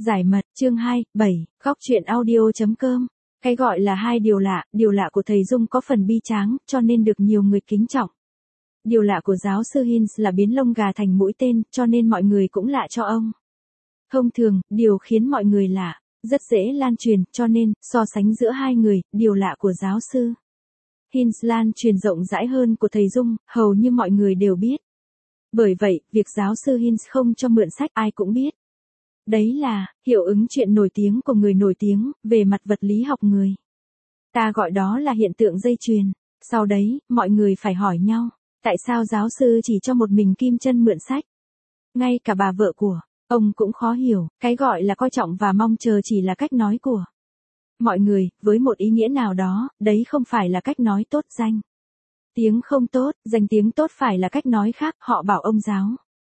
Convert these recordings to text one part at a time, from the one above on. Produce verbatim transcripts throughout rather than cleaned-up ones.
Giải mật, chương hai, bảy, góc truyện audio.com. Cái gọi là hai điều lạ, điều lạ của thầy Dung có phần bi tráng, cho nên được nhiều người kính trọng. Điều lạ của giáo sư Hinz là biến lông gà thành mũi tên, cho nên mọi người cũng lạ cho ông. Thông thường, điều khiến mọi người lạ, rất dễ lan truyền, cho nên, so sánh giữa hai người, điều lạ của giáo sư Hinz lan truyền rộng rãi hơn của thầy Dung, hầu như mọi người đều biết. Bởi vậy, việc giáo sư Hinz không cho mượn sách ai cũng biết. Đấy là, hiệu ứng chuyện nổi tiếng của người nổi tiếng, về mặt vật lý học người. Ta gọi đó là hiện tượng dây chuyền. Sau đấy, mọi người phải hỏi nhau, tại sao giáo sư chỉ cho một mình Kim Chân mượn sách? Ngay cả bà vợ của ông cũng khó hiểu, cái gọi là coi trọng và mong chờ chỉ là cách nói của mọi người, với một ý nghĩa nào đó, đấy không phải là cách nói tốt danh tiếng không tốt, danh tiếng tốt phải là cách nói khác, họ bảo ông giáo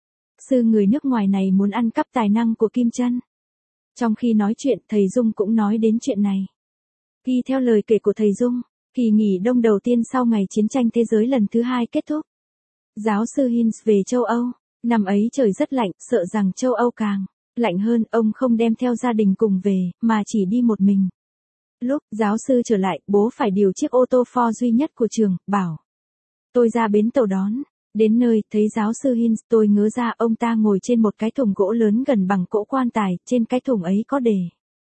sư người nước ngoài này muốn ăn cắp tài năng của Kim Chân. Trong khi nói chuyện, thầy Dung cũng nói đến chuyện này. Ghi theo lời kể của thầy Dung, kỳ nghỉ đông đầu tiên sau ngày chiến tranh thế giới lần thứ hai kết thúc, giáo sư Hinz về châu Âu. Năm ấy trời rất lạnh, sợ rằng châu Âu càng lạnh hơn, ông không đem theo gia đình cùng về, mà chỉ đi một mình. Lúc giáo sư trở lại, bố phải điều chiếc ô tô Ford duy nhất của trường, bảo tôi ra bến tàu đón. Đến nơi, thấy giáo sư Hinz, tôi ngớ ra ông ta ngồi trên một cái thùng gỗ lớn gần bằng cỗ quan tài, trên cái thùng ấy có đề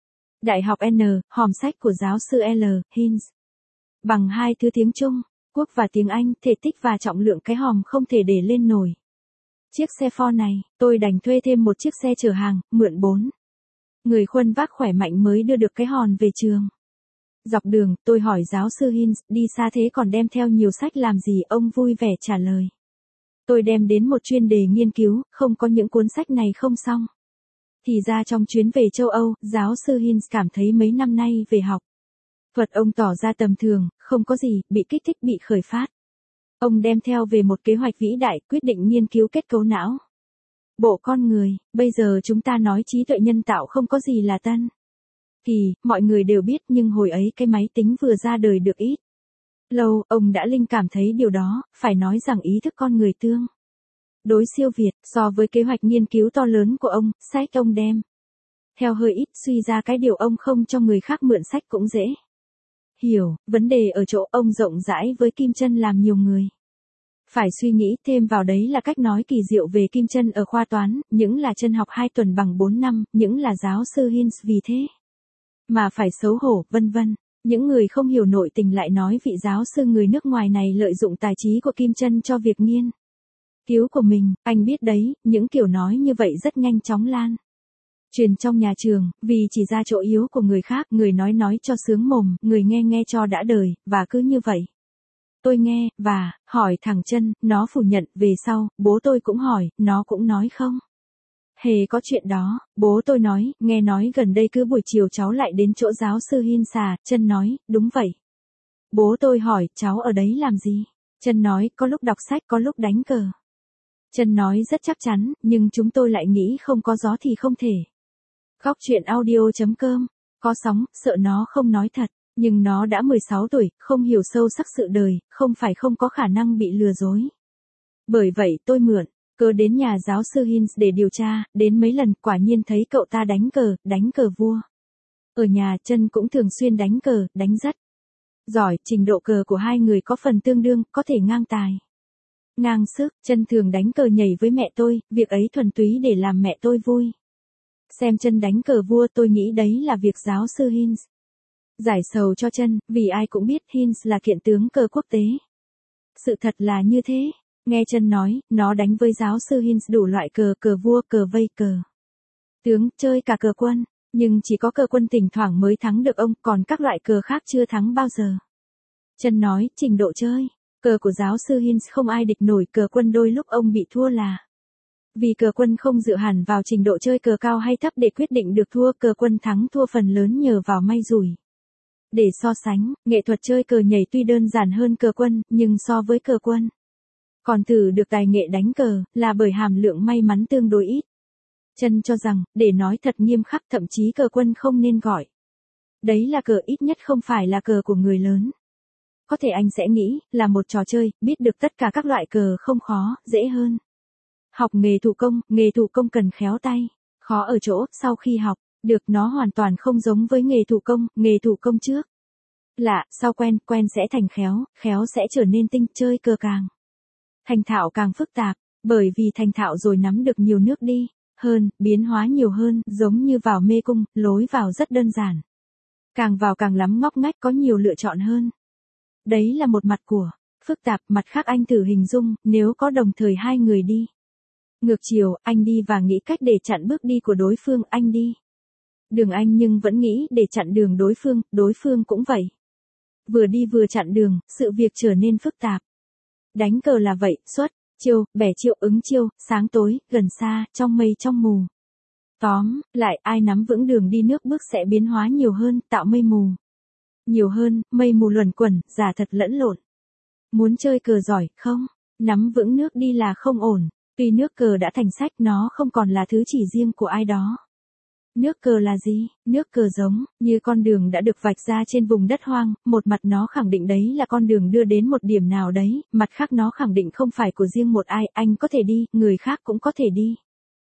Đại học N, hòm sách của giáo sư L. Hinz. Bằng hai thứ tiếng Trung, Quốc và tiếng Anh, thể tích và trọng lượng cái hòm không thể để lên nổi. Chiếc xe Ford này, tôi đành thuê thêm một chiếc xe chở hàng, mượn bốn người khuân vác khỏe mạnh mới đưa được cái hòm về trường. Dọc đường, tôi hỏi giáo sư Hinz, đi xa thế còn đem theo nhiều sách làm gì? Ông vui vẻ trả lời, tôi đem đến một chuyên đề nghiên cứu, không có những cuốn sách này không xong. Thì ra trong chuyến về châu Âu, giáo sư Hinz cảm thấy mấy năm nay về học thuật ông tỏ ra tầm thường, không có gì, bị kích thích bị khởi phát. Ông đem theo về một kế hoạch vĩ đại, quyết định nghiên cứu kết cấu não bộ con người. Bây giờ chúng ta nói trí tuệ nhân tạo không có gì là tân kỳ, mọi người đều biết, nhưng hồi ấy cái máy tính vừa ra đời được ít lâu, ông đã linh cảm thấy điều đó, phải nói rằng ý thức con người tương đối siêu việt, so với kế hoạch nghiên cứu to lớn của ông, sách ông đem theo hơi ít, suy ra cái điều ông không cho người khác mượn sách cũng dễ hiểu. Vấn đề ở chỗ ông rộng rãi với Kim Chân làm nhiều người phải suy nghĩ, thêm vào đấy là cách nói kỳ diệu về Kim Chân ở khoa toán, những là chân học hai tuần bằng bốn năm, những là giáo sư Hinz vì thế mà phải xấu hổ, vân vân. Những người không hiểu nội tình lại nói vị giáo sư người nước ngoài này lợi dụng tài trí của Kim Chân cho việc nghiên cứu của mình. Anh biết đấy, những kiểu nói như vậy rất nhanh chóng lan truyền trong nhà trường, vì chỉ ra chỗ yếu của người khác, người nói nói cho sướng mồm, người nghe nghe cho đã đời, và cứ như vậy. Tôi nghe, và, hỏi thằng Chân, nó phủ nhận, về sau, bố tôi cũng hỏi, nó cũng nói không hề có chuyện đó. Bố tôi nói, nghe nói gần đây cứ buổi chiều cháu lại đến chỗ giáo sư Hinz à? Chân nói, đúng vậy. Bố tôi hỏi, cháu ở đấy làm gì? Chân nói, có lúc đọc sách, có lúc đánh cờ. Chân nói rất chắc chắn, nhưng chúng tôi lại nghĩ không có gió thì không thể. Góc truyện audio.com. Có sóng, sợ nó không nói thật. Nhưng nó đã mười sáu tuổi, không hiểu sâu sắc sự đời, không phải không có khả năng bị lừa dối. Bởi vậy tôi mượn cớ đến nhà giáo sư Hinz để điều tra, đến mấy lần, quả nhiên thấy cậu ta đánh cờ, đánh cờ vua. Ở nhà, Chân cũng thường xuyên đánh cờ, đánh rất giỏi, trình độ cờ của hai người có phần tương đương, có thể ngang tài ngang sức. Chân thường đánh cờ nhảy với mẹ tôi, việc ấy thuần túy để làm mẹ tôi vui. Xem Chân đánh cờ vua, tôi nghĩ đấy là việc giáo sư Hinz giải sầu cho Chân, vì ai cũng biết Hinz là kiện tướng cờ quốc tế. Sự thật là như thế. Nghe Chân nói, nó đánh với giáo sư Hinz đủ loại cờ, cờ vua, cờ vây, cờ tướng, chơi cả cờ quân, nhưng chỉ có cờ quân thỉnh thoảng mới thắng được ông, còn các loại cờ khác chưa thắng bao giờ. Chân nói, trình độ chơi cờ của giáo sư Hinz không ai địch nổi, cờ quân đôi lúc ông bị thua là vì cờ quân không dựa hẳn vào trình độ chơi cờ cao hay thấp để quyết định được thua, cờ quân thắng thua phần lớn nhờ vào may rủi. Để so sánh, nghệ thuật chơi cờ nhảy tuy đơn giản hơn cờ quân, nhưng so với cờ quân còn thử được tài nghệ đánh cờ, là bởi hàm lượng may mắn tương đối ít. Chân cho rằng, để nói thật nghiêm khắc, thậm chí cờ quân không nên gọi đấy là cờ, ít nhất không phải là cờ của người lớn. Có thể anh sẽ nghĩ, là một trò chơi, biết được tất cả các loại cờ không khó, dễ hơn học nghề thủ công. Nghề thủ công cần khéo tay, khó ở chỗ, sau khi học Được, nó hoàn toàn không giống với nghề thủ công, nghề thủ công trước. Lạ, sau quen, quen sẽ thành khéo, khéo sẽ trở nên tinh, chơi cờ càng thành thạo càng phức tạp, bởi vì thành thạo rồi nắm được nhiều nước đi, hơn, biến hóa nhiều hơn, giống như vào mê cung, lối vào rất đơn giản. Càng vào càng lắm ngóc ngách, có nhiều lựa chọn hơn. Đấy là một mặt của phức tạp, mặt khác anh thử hình dung, nếu có đồng thời hai người đi. Ngược chiều, anh đi và nghĩ cách để chặn bước đi của đối phương, anh đi đường anh nhưng vẫn nghĩ để chặn đường đối phương, đối phương cũng vậy. Vừa đi vừa chặn đường, sự việc trở nên phức tạp. Đánh cờ là vậy, xuất, chiêu, bẻ chiêu, ứng chiêu, sáng tối, gần xa, trong mây trong mù. Tóm lại, ai nắm vững đường đi nước bước sẽ biến hóa nhiều hơn, tạo mây mù nhiều hơn, mây mù luẩn quẩn, giả thật lẫn lộn. Muốn chơi cờ giỏi, không? Nắm vững nước đi là không ổn. Tuy nước cờ đã thành sách, nó không còn là thứ chỉ riêng của ai đó. Nước cờ là gì? Nước cờ giống như con đường đã được vạch ra trên vùng đất hoang, một mặt nó khẳng định đấy là con đường đưa đến một điểm nào đấy, mặt khác nó khẳng định không phải của riêng một ai, anh có thể đi, người khác cũng có thể đi.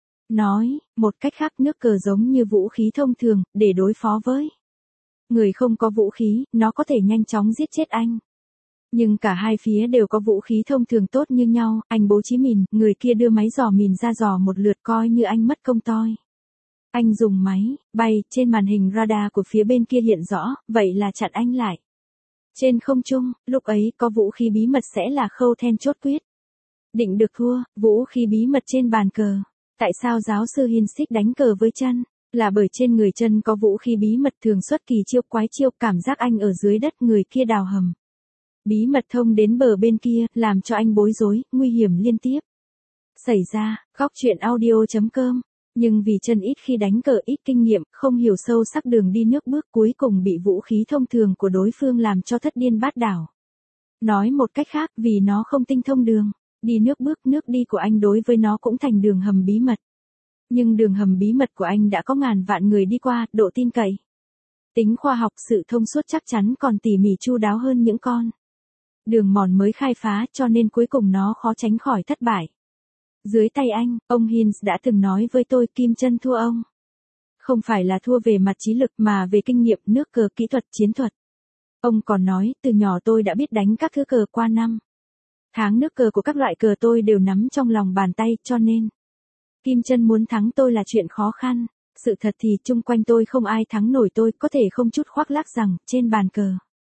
Nói, một cách khác, nước cờ giống như vũ khí thông thường, để đối phó với người không có vũ khí, nó có thể nhanh chóng giết chết anh. Nhưng cả hai phía đều có vũ khí thông thường tốt như nhau, anh bố trí mìn, người kia đưa máy dò mìn ra dò một lượt coi như anh mất công toi. Anh dùng máy bay, trên màn hình radar của phía bên kia hiện rõ, vậy là chặn anh lại. Trên không trung, lúc ấy có vũ khí bí mật sẽ là khâu then chốt quyết định được thua, vũ khí bí mật trên bàn cờ. Tại sao giáo sư Hinsik đánh cờ với chân? Là bởi trên người chân có vũ khí bí mật thường xuất kỳ chiêu quái chiêu, cảm giác anh ở dưới đất, người kia đào hầm bí mật thông đến bờ bên kia, làm cho anh bối rối, nguy hiểm liên tiếp xảy ra. Góc truyện audio chấm com. Nhưng vì chân ít khi đánh cờ, ít kinh nghiệm, không hiểu sâu sắc đường đi nước bước, cuối cùng bị vũ khí thông thường của đối phương làm cho thất điên bát đảo. Nói một cách khác, vì nó không tinh thông đường đi nước bước, nước đi của anh đối với nó cũng thành đường hầm bí mật. Nhưng đường hầm bí mật của anh đã có ngàn vạn người đi qua, độ tin cậy, tính khoa học, sự thông suốt chắc chắn còn tỉ mỉ chu đáo hơn những con đường mòn mới khai phá, cho nên cuối cùng nó khó tránh khỏi thất bại. Dưới tay anh, ông Hins đã từng nói với tôi, Kim Chân thua ông. Không phải là thua về mặt trí lực mà về kinh nghiệm, nước cờ, kỹ thuật, chiến thuật. Ông còn nói, từ nhỏ tôi đã biết đánh các thứ cờ, qua năm tháng nước cờ của các loại cờ tôi đều nắm trong lòng bàn tay, cho nên Kim Chân muốn thắng tôi là chuyện khó khăn. Sự thật thì chung quanh tôi không ai thắng nổi tôi, có thể không chút khoác lác rằng, trên bàn cờ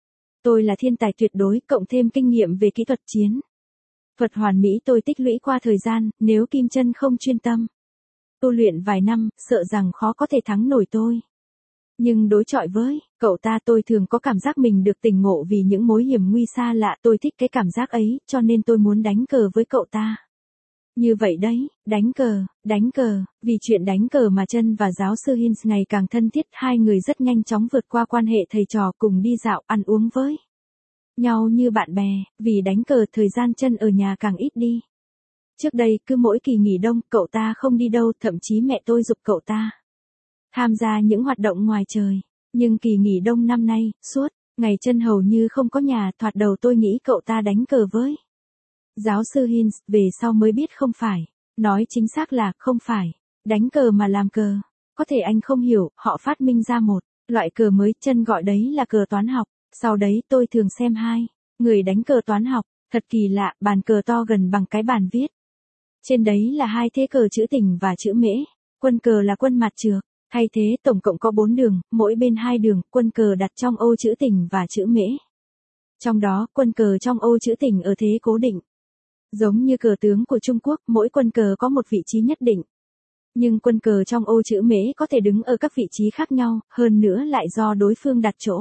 tôi là thiên tài tuyệt đối, cộng thêm kinh nghiệm về kỹ thuật chiến thuật hoàn mỹ tôi tích lũy qua thời gian, nếu Kim Chân không chuyên tâm tu luyện vài năm, sợ rằng khó có thể thắng nổi tôi. Nhưng đối chọi với cậu ta, tôi thường có cảm giác mình được tỉnh ngộ vì những mối hiểm nguy xa lạ, tôi thích cái cảm giác ấy, cho nên tôi muốn đánh cờ với cậu ta. Như vậy đấy, đánh cờ, đánh cờ, vì chuyện đánh cờ mà Chân và giáo sư Hins ngày càng thân thiết, hai người rất nhanh chóng vượt qua quan hệ thầy trò, cùng đi dạo, ăn uống với nhau như bạn bè, vì đánh cờ thời gian Chân ở nhà càng ít đi. Trước đây, cứ mỗi kỳ nghỉ đông, cậu ta không đi đâu, thậm chí mẹ tôi giục cậu ta tham gia những hoạt động ngoài trời. Nhưng kỳ nghỉ đông năm nay, suốt ngày Chân hầu như không có nhà, thoạt đầu tôi nghĩ cậu ta đánh cờ với giáo sư Hins, về sau mới biết không phải. Nói chính xác là không phải đánh cờ mà làm cờ. Có thể anh không hiểu, họ phát minh ra một loại cờ mới, Chân gọi đấy là cờ toán học. Sau đấy tôi thường xem hai người đánh cờ toán học, thật kỳ lạ, bàn cờ to gần bằng cái bàn viết. Trên đấy là hai thế cờ chữ tình và chữ mễ, quân cờ là quân mặt trược. Thay thế, tổng cộng có bốn đường, mỗi bên hai đường, quân cờ đặt trong ô chữ tình và chữ mễ. Trong đó, quân cờ trong ô chữ tình ở thế cố định. Giống như cờ tướng của Trung Quốc, mỗi quân cờ có một vị trí nhất định. Nhưng quân cờ trong ô chữ mễ có thể đứng ở các vị trí khác nhau, hơn nữa lại do đối phương đặt chỗ.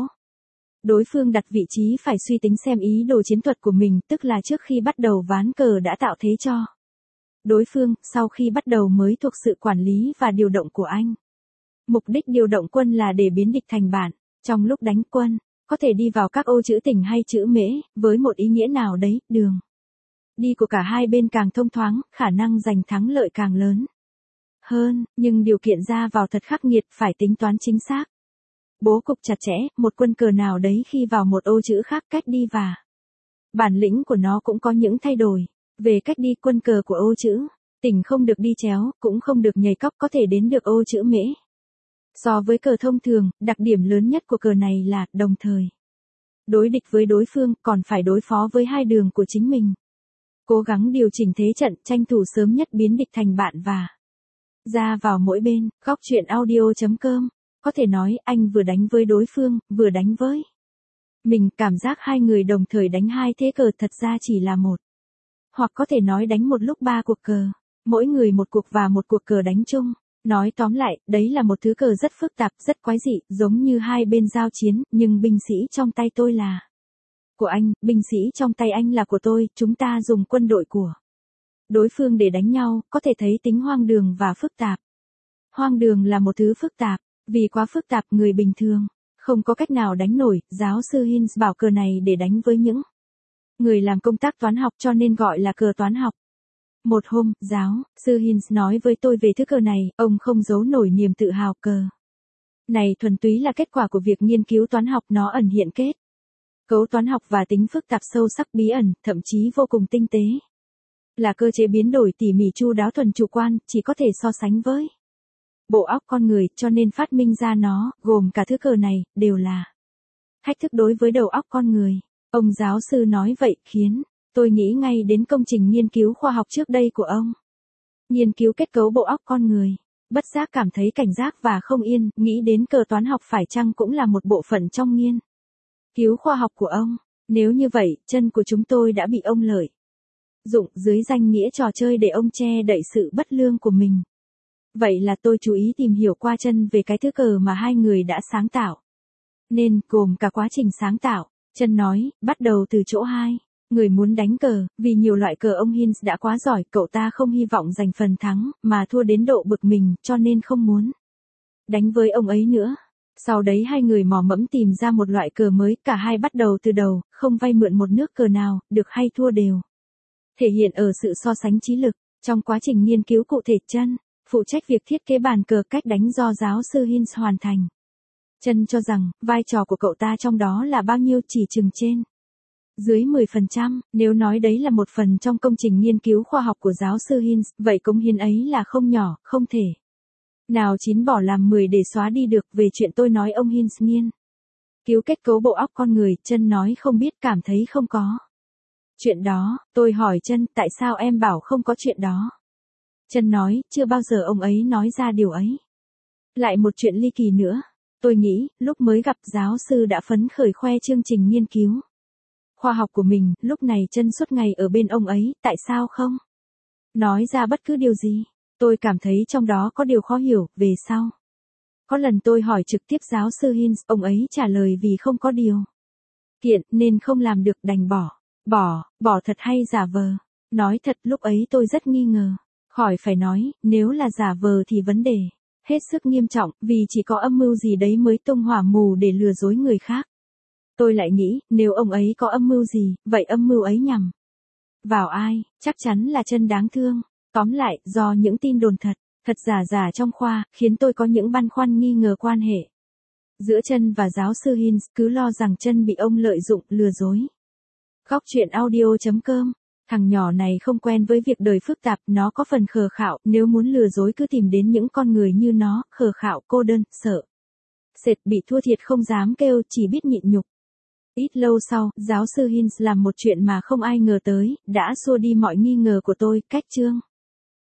Đối phương đặt vị trí phải suy tính xem ý đồ chiến thuật của mình, tức là trước khi bắt đầu ván cờ đã tạo thế cho đối phương, sau khi bắt đầu mới thuộc sự quản lý và điều động của anh. Mục đích điều động quân là để biến địch thành bạn. Trong lúc đánh quân, có thể đi vào các ô chữ tình hay chữ mễ, với một ý nghĩa nào đấy, đường đi của cả hai bên càng thông thoáng, khả năng giành thắng lợi càng lớn hơn, nhưng điều kiện ra vào thật khắc nghiệt, phải tính toán chính xác. Bố cục chặt chẽ, một quân cờ nào đấy khi vào một ô chữ khác, cách đi và bản lĩnh của nó cũng có những thay đổi. Về cách đi, quân cờ của ô chữ tình không được đi chéo, cũng không được nhảy cóc, có thể đến được ô chữ mễ. So với cờ thông thường, đặc điểm lớn nhất của cờ này là đồng thời đối địch với đối phương, còn phải đối phó với hai đường của chính mình. Cố gắng điều chỉnh thế trận, tranh thủ sớm nhất biến địch thành bạn và ra vào mỗi bên. Góc truyện audio chấm com. Có thể nói, anh vừa đánh với đối phương, vừa đánh với mình. Cảm giác hai người đồng thời đánh hai thế cờ thật ra chỉ là một. Hoặc có thể nói đánh một lúc ba cuộc cờ. Mỗi người một cuộc và một cuộc cờ đánh chung. Nói tóm lại, đấy là một thứ cờ rất phức tạp, rất quái dị, giống như hai bên giao chiến, nhưng binh sĩ trong tay tôi là của anh, binh sĩ trong tay anh là của tôi, chúng ta dùng quân đội của đối phương để đánh nhau, có thể thấy tính hoang đường và phức tạp. Hoang đường là một thứ phức tạp, vì quá phức tạp người bình thường không có cách nào đánh nổi. Giáo sư Hinz bảo cờ này để đánh với những người làm công tác toán học cho nên gọi là cờ toán học. Một hôm, giáo sư Hinz nói với tôi về thứ cờ này, ông không giấu nổi niềm tự hào. Cờ này thuần túy là kết quả của việc nghiên cứu toán học, nó ẩn hiện kết cấu toán học và tính phức tạp sâu sắc bí ẩn, thậm chí vô cùng tinh tế. Là cơ chế biến đổi tỉ mỉ chu đáo thuần chủ quan, chỉ có thể so sánh với bộ óc con người, cho nên phát minh ra nó, gồm cả thứ cờ này, đều là thách thức đối với đầu óc con người. Ông giáo sư nói vậy, khiến tôi nghĩ ngay đến công trình nghiên cứu khoa học trước đây của ông. Nghiên cứu kết cấu bộ óc con người. Bất giác cảm thấy cảnh giác và không yên, nghĩ đến cờ toán học phải chăng cũng là một bộ phận trong nghiên cứu khoa học của ông. Nếu như vậy, chân của chúng tôi đã bị ông lợi dụng dưới danh nghĩa trò chơi để ông che đậy sự bất lương của mình. Vậy là tôi chú ý tìm hiểu qua chân về cái thứ cờ mà hai người đã sáng tạo. Nên, gồm cả quá trình sáng tạo. Chân nói, bắt đầu từ chỗ hai người muốn đánh cờ, vì nhiều loại cờ ông Hinz đã quá giỏi, cậu ta không hy vọng giành phần thắng, mà thua đến độ bực mình, cho nên không muốn đánh với ông ấy nữa. Sau đấy hai người mò mẫm tìm ra một loại cờ mới, cả hai bắt đầu từ đầu, không vay mượn một nước cờ nào, được hay thua đều thể hiện ở sự so sánh trí lực. Trong quá trình nghiên cứu cụ thể, chân phụ trách việc thiết kế bàn cờ cách đánh do giáo sư Hinz hoàn thành. Chân cho rằng, vai trò của cậu ta trong đó là bao nhiêu, chỉ chừng trên dưới mười phần trăm, nếu nói đấy là một phần trong công trình nghiên cứu khoa học của giáo sư Hinz, vậy cống hiến ấy là không nhỏ, không thể nào chín bỏ làm mười để xóa đi được. Về chuyện tôi nói ông Hinz nghiên cứu kết cấu bộ óc con người, chân nói không biết, cảm thấy không có chuyện đó. Tôi hỏi chân, tại sao em bảo không có chuyện đó? Chân nói, chưa bao giờ ông ấy nói ra điều ấy. Lại một chuyện ly kỳ nữa. Tôi nghĩ, lúc mới gặp giáo sư đã phấn khởi khoe chương trình nghiên cứu khoa học của mình, lúc này chân suốt ngày ở bên ông ấy, tại sao không nói ra bất cứ điều gì? Tôi cảm thấy trong đó có điều khó hiểu. Về sau có lần tôi hỏi trực tiếp giáo sư Hinz, ông ấy trả lời vì không có điều kiện nên không làm được, đành bỏ. Bỏ, bỏ thật hay giả vờ? Nói thật, lúc ấy tôi rất nghi ngờ. Khỏi phải nói, nếu là giả vờ thì vấn đề hết sức nghiêm trọng, vì chỉ có âm mưu gì đấy mới tung hỏa mù để lừa dối người khác. Tôi lại nghĩ, nếu ông ấy có âm mưu gì, vậy âm mưu ấy nhằm vào ai? Chắc chắn là chân đáng thương. Tóm lại, do những tin đồn thật, thật giả giả trong khoa, khiến tôi có những băn khoăn nghi ngờ quan hệ giữa chân và giáo sư Hinz, cứ lo rằng chân bị ông lợi dụng, lừa dối. Góc truyện audio chấm com. Thằng nhỏ này không quen với việc đời phức tạp, nó có phần khờ khạo, nếu muốn lừa dối cứ tìm đến những con người như nó, khờ khạo, cô đơn, sợ sệt, bị thua thiệt không dám kêu, chỉ biết nhịn nhục. Ít lâu sau, giáo sư Hinz làm một chuyện mà không ai ngờ tới, đã xua đi mọi nghi ngờ của tôi. Cách chương